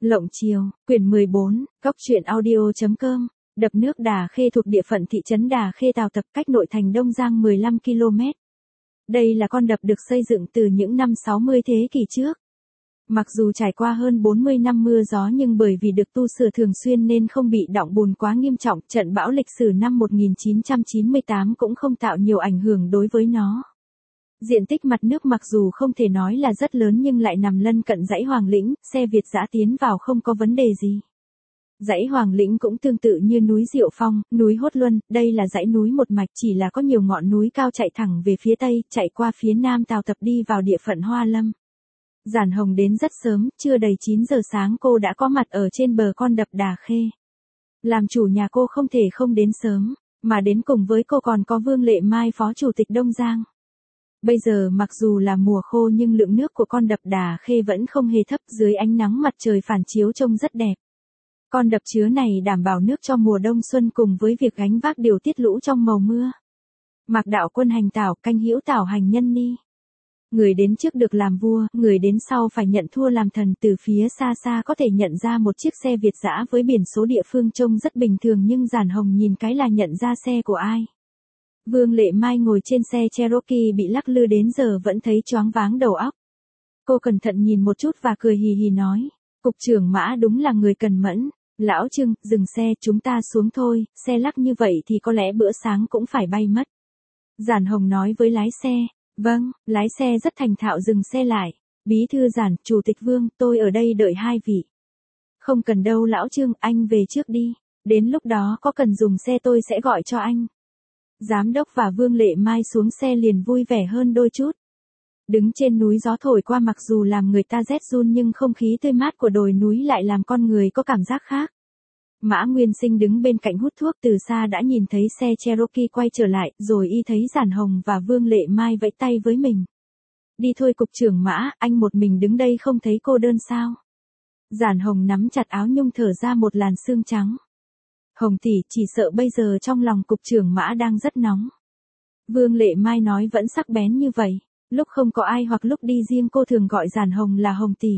Lộng Chiều, quyển 14, Cóc truyện audio.com. Đập nước Đà Khê thuộc địa phận thị trấn Đà Khê Tào Tập, cách nội thành Đông Giang 15 km. Đây là con đập được xây dựng từ những năm 60 thế kỷ trước. Mặc dù trải qua hơn 40 năm mưa gió nhưng bởi vì được tu sửa thường xuyên nên không bị đọng bùn quá nghiêm trọng, trận bão lịch sử năm 1998 cũng không tạo nhiều ảnh hưởng đối với nó. Diện tích mặt nước mặc dù không thể nói là rất lớn nhưng lại nằm lân cận dãy Hoàng Lĩnh, xe Việt dã tiến vào không có vấn đề gì. Dãy Hoàng Lĩnh cũng tương tự như núi Diệu Phong, núi Hốt Luân, đây là dãy núi một mạch chỉ là có nhiều ngọn núi cao chạy thẳng về phía tây, chạy qua phía nam Tào Tập đi vào địa phận Hoa Lâm. Giản Hồng đến rất sớm, chưa đầy 9 giờ sáng cô đã có mặt ở trên bờ con đập Đà Khê. Làm chủ nhà cô không thể không đến sớm, mà đến cùng với cô còn có Vương Lệ Mai phó chủ tịch Đông Giang. Bây giờ mặc dù là mùa khô nhưng lượng nước của con đập Đà Khê vẫn không hề thấp, dưới ánh nắng mặt trời phản chiếu trông rất đẹp. Con đập chứa này đảm bảo nước cho mùa đông xuân cùng với việc gánh vác điều tiết lũ trong màu mưa. Mạc đạo quân hành tảo, canh hữu tảo hành nhân ni. Người đến trước được làm vua, người đến sau phải nhận thua làm thần. Từ phía xa xa có thể nhận ra một chiếc xe Việt dã với biển số địa phương trông rất bình thường nhưng Giản Hồng nhìn cái là nhận ra xe của ai. Vương Lệ Mai ngồi trên xe Cherokee bị lắc lư đến giờ vẫn thấy choáng váng đầu óc. Cô cẩn thận nhìn một chút và cười hì hì nói, cục trưởng Mã đúng là người cần mẫn. Lão Trương, dừng xe, chúng ta xuống thôi, xe lắc như vậy thì có lẽ bữa sáng cũng phải bay mất. Giản Hồng nói với lái xe, vâng, lái xe rất thành thạo dừng xe lại. Bí thư Giản, chủ tịch Vương, tôi ở đây đợi hai vị. Không cần đâu Lão Trương, anh về trước đi, đến lúc đó có cần dùng xe tôi sẽ gọi cho anh. Giám đốc và Vương Lệ Mai xuống xe liền vui vẻ hơn đôi chút. Đứng trên núi gió thổi qua mặc dù làm người ta rét run nhưng không khí tươi mát của đồi núi lại làm con người có cảm giác khác. Mã Nguyên Sinh đứng bên cạnh hút thuốc từ xa đã nhìn thấy xe Cherokee quay trở lại, rồi y thấy Giản Hồng và Vương Lệ Mai vẫy tay với mình. Đi thôi cục trưởng Mã, anh một mình đứng đây không thấy cô đơn sao? Giản Hồng nắm chặt áo nhung thở ra một làn sương trắng. Hồng tỷ, chỉ sợ bây giờ trong lòng cục trưởng Mã đang rất nóng. Vương Lệ Mai nói vẫn sắc bén như vậy. Lúc không có ai hoặc lúc đi riêng cô thường gọi Giản Hồng là Hồng tỷ.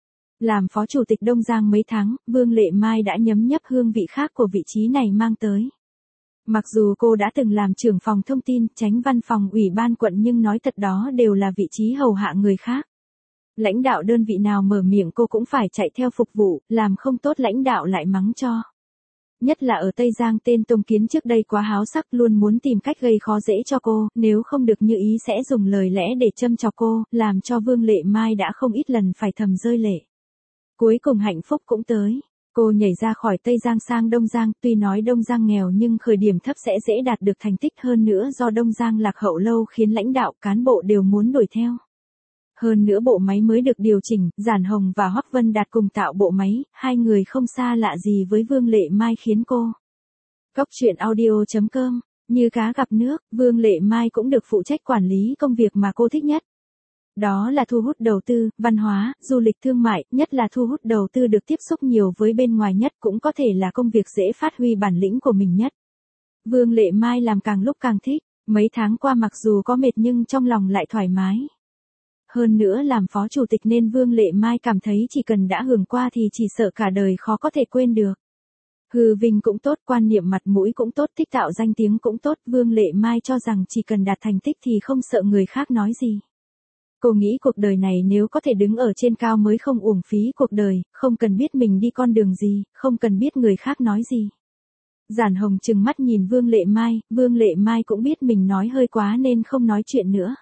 Làm phó chủ tịch Đông Giang mấy tháng, Vương Lệ Mai đã nhấm nhấp hương vị khác của vị trí này mang tới. Mặc dù cô đã từng làm trưởng phòng thông tin, chánh văn phòng ủy ban quận nhưng nói thật đó đều là vị trí hầu hạ người khác. Lãnh đạo đơn vị nào mở miệng cô cũng phải chạy theo phục vụ, làm không tốt lãnh đạo lại mắng cho. Nhất là ở Tây Giang tên Tông Kiến trước đây quá háo sắc luôn muốn tìm cách gây khó dễ cho cô, nếu không được như ý sẽ dùng lời lẽ để châm chọc cô, làm cho Vương Lệ Mai đã không ít lần phải thầm rơi lệ. Cuối cùng hạnh phúc cũng tới, cô nhảy ra khỏi Tây Giang sang Đông Giang, tuy nói Đông Giang nghèo nhưng khởi điểm thấp sẽ dễ đạt được thành tích hơn nữa do Đông Giang lạc hậu lâu khiến lãnh đạo cán bộ đều muốn đuổi theo. Hơn nữa bộ máy mới được điều chỉnh, Giản Hồng và Hoắc Vân Đạt cùng tạo bộ máy, hai người không xa lạ gì với Vương Lệ Mai khiến cô. Cóc truyện audio.com, như cá gặp nước, Vương Lệ Mai cũng được phụ trách quản lý công việc mà cô thích nhất. Đó là thu hút đầu tư, văn hóa, du lịch thương mại, nhất là thu hút đầu tư được tiếp xúc nhiều với bên ngoài nhất cũng có thể là công việc dễ phát huy bản lĩnh của mình nhất. Vương Lệ Mai làm càng lúc càng thích, mấy tháng qua mặc dù có mệt nhưng trong lòng lại thoải mái. Hơn nữa làm phó chủ tịch nên Vương Lệ Mai cảm thấy chỉ cần đã hưởng qua thì chỉ sợ cả đời khó có thể quên được. Hư vinh cũng tốt, quan niệm mặt mũi cũng tốt, thích tạo danh tiếng cũng tốt, Vương Lệ Mai cho rằng chỉ cần đạt thành tích thì không sợ người khác nói gì. Cô nghĩ cuộc đời này nếu có thể đứng ở trên cao mới không uổng phí cuộc đời, không cần biết mình đi con đường gì, không cần biết người khác nói gì. Giản Hồng trừng mắt nhìn Vương Lệ Mai cũng biết mình nói hơi quá nên không nói chuyện nữa.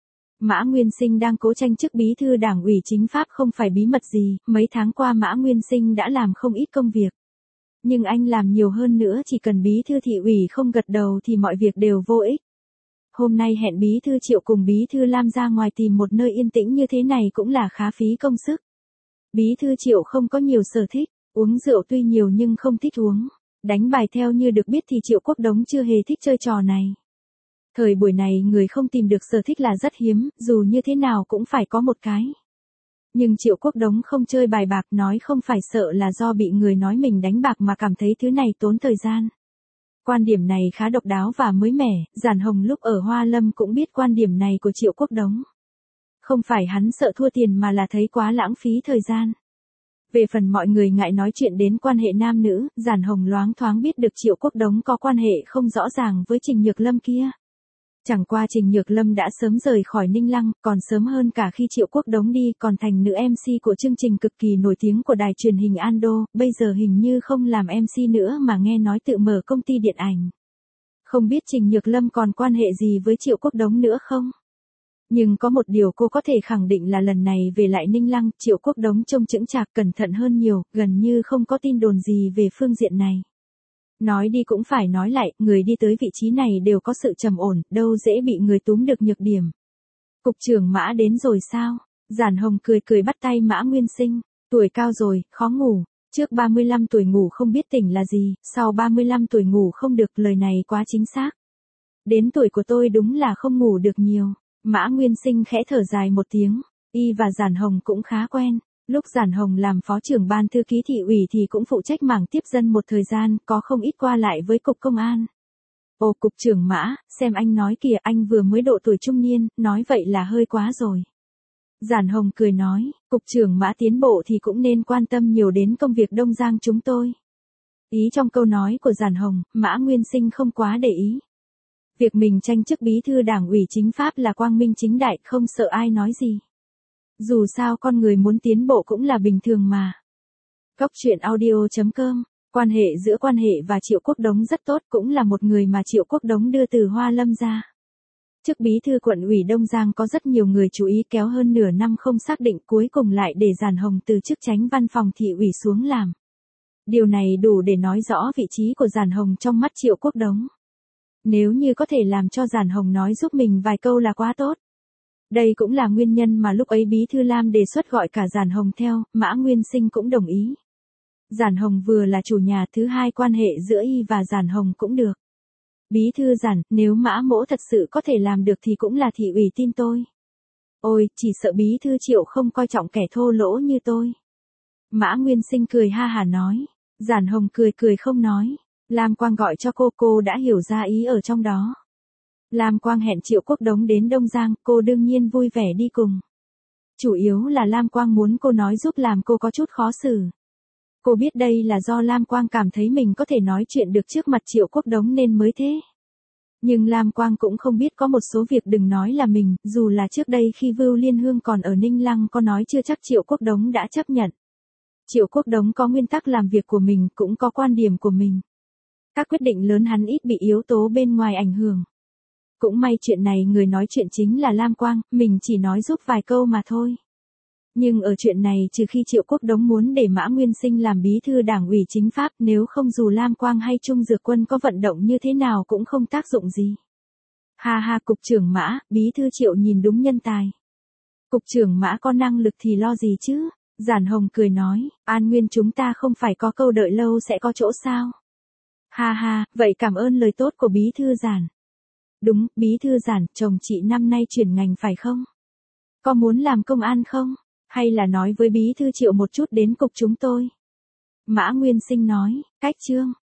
Mã Nguyên Sinh đang cố tranh chức bí thư đảng ủy chính pháp không phải bí mật gì, mấy tháng qua Mã Nguyên Sinh đã làm không ít công việc. Nhưng anh làm nhiều hơn nữa, chỉ cần bí thư thị ủy không gật đầu thì mọi việc đều vô ích. Hôm nay hẹn bí thư Triệu cùng bí thư Lam ra ngoài tìm một nơi yên tĩnh như thế này cũng là khá phí công sức. Bí thư Triệu không có nhiều sở thích, uống rượu tuy nhiều nhưng không thích uống. Đánh bài theo như được biết thì Triệu Quốc Đống chưa hề thích chơi trò này. Thời buổi này người không tìm được sở thích là rất hiếm, dù như thế nào cũng phải có một cái. Nhưng Triệu Quốc Đống không chơi bài bạc, nói không phải sợ là do bị người nói mình đánh bạc mà cảm thấy thứ này tốn thời gian. Quan điểm này khá độc đáo và mới mẻ, Giản Hồng lúc ở Hoa Lâm cũng biết quan điểm này của Triệu Quốc Đống. Không phải hắn sợ thua tiền mà là thấy quá lãng phí thời gian. Về phần mọi người ngại nói chuyện đến quan hệ nam nữ, Giản Hồng loáng thoáng biết được Triệu Quốc Đống có quan hệ không rõ ràng với Trình Nhược Lâm kia. Chẳng qua Trình Nhược Lâm đã sớm rời khỏi Ninh Lăng, còn sớm hơn cả khi Triệu Quốc Đống đi, còn thành nữ MC của chương trình cực kỳ nổi tiếng của đài truyền hình Ando, bây giờ hình như không làm MC nữa mà nghe nói tự mở công ty điện ảnh. Không biết Trình Nhược Lâm còn quan hệ gì với Triệu Quốc Đống nữa không? Nhưng có một điều cô có thể khẳng định là lần này về lại Ninh Lăng, Triệu Quốc Đống trông chững chạc cẩn thận hơn nhiều, gần như không có tin đồn gì về phương diện này. Nói đi cũng phải nói lại, người đi tới vị trí này đều có sự trầm ổn, đâu dễ bị người túm được nhược điểm. Cục trưởng Mã đến rồi sao? Giản Hồng cười cười bắt tay Mã Nguyên Sinh, tuổi cao rồi, khó ngủ. Trước 35 tuổi ngủ không biết tỉnh là gì, sau 35 tuổi ngủ không được, lời này quá chính xác. Đến tuổi của tôi đúng là không ngủ được nhiều. Mã Nguyên Sinh khẽ thở dài một tiếng, y và Giản Hồng cũng khá quen. Lúc Giản Hồng làm phó trưởng ban thư ký thị ủy thì cũng phụ trách mảng tiếp dân một thời gian, có không ít qua lại với cục công an. Ồ, cục trưởng Mã, xem anh nói kìa, anh vừa mới độ tuổi trung niên, nói vậy là hơi quá rồi. Giản Hồng cười nói, cục trưởng Mã tiến bộ thì cũng nên quan tâm nhiều đến công việc Đông Giang chúng tôi. Ý trong câu nói của Giản Hồng, Mã Nguyên Sinh không quá để ý. Việc mình tranh chức bí thư đảng ủy chính pháp là quang minh chính đại, không sợ ai nói gì. Dù sao con người muốn tiến bộ cũng là bình thường mà. Góc truyện audio.com, quan hệ giữa quan hệ và Triệu Quốc Đống rất tốt, cũng là một người mà Triệu Quốc Đống đưa từ Hoa Lâm ra. Chức bí thư quận ủy Đông Giang có rất nhiều người chú ý, kéo hơn nửa năm không xác định, cuối cùng lại để Giản Hồng từ chức chánh văn phòng thị ủy xuống làm. Điều này đủ để nói rõ vị trí của Giản Hồng trong mắt Triệu Quốc Đống. Nếu như có thể làm cho Giản Hồng nói giúp mình vài câu là quá tốt. Đây cũng là nguyên nhân mà lúc ấy Bí thư Lam đề xuất gọi cả Giản Hồng theo, Mã Nguyên Sinh cũng đồng ý. Giản Hồng vừa là chủ nhà, thứ hai quan hệ giữa y và Giản Hồng cũng được. Bí thư Giản, nếu Mã mỗ thật sự có thể làm được thì cũng là thị ủy tin tôi. Ôi, chỉ sợ Bí thư Triệu không coi trọng kẻ thô lỗ như tôi. Mã Nguyên Sinh cười ha hả nói. Giản Hồng cười cười không nói. Lam Quang gọi cho cô đã hiểu ra ý ở trong đó. Lam Quang hẹn Triệu Quốc Đống đến Đông Giang, cô đương nhiên vui vẻ đi cùng. Chủ yếu là Lam Quang muốn cô nói giúp làm cô có chút khó xử. Cô biết đây là do Lam Quang cảm thấy mình có thể nói chuyện được trước mặt Triệu Quốc Đống nên mới thế. Nhưng Lam Quang cũng không biết có một số việc đừng nói là mình, dù là trước đây khi Vưu Liên Hương còn ở Ninh Lăng có nói chưa chắc Triệu Quốc Đống đã chấp nhận. Triệu Quốc Đống có nguyên tắc làm việc của mình, cũng có quan điểm của mình. Các quyết định lớn hắn ít bị yếu tố bên ngoài ảnh hưởng. Cũng may chuyện này người nói chuyện chính là Lam Quang, mình chỉ nói giúp vài câu mà thôi. Nhưng ở chuyện này trừ khi Triệu Quốc Đống muốn để Mã Nguyên Sinh làm bí thư đảng ủy chính pháp, nếu không dù Lam Quang hay Trung Dược Quân có vận động như thế nào cũng không tác dụng gì. Ha ha, cục trưởng Mã, bí thư Triệu nhìn đúng nhân tài. Cục trưởng Mã có năng lực thì lo gì chứ? Giản Hồng cười nói, An Nguyên chúng ta không phải có câu đợi lâu sẽ có chỗ sao? Ha ha, vậy cảm ơn lời tốt của bí thư Giản. Đúng, bí thư Giản, chồng chị năm nay chuyển ngành phải không? Có muốn làm công an không? Hay là nói với bí thư Triệu một chút đến cục chúng tôi? Mã Nguyên Sinh nói, cách chương.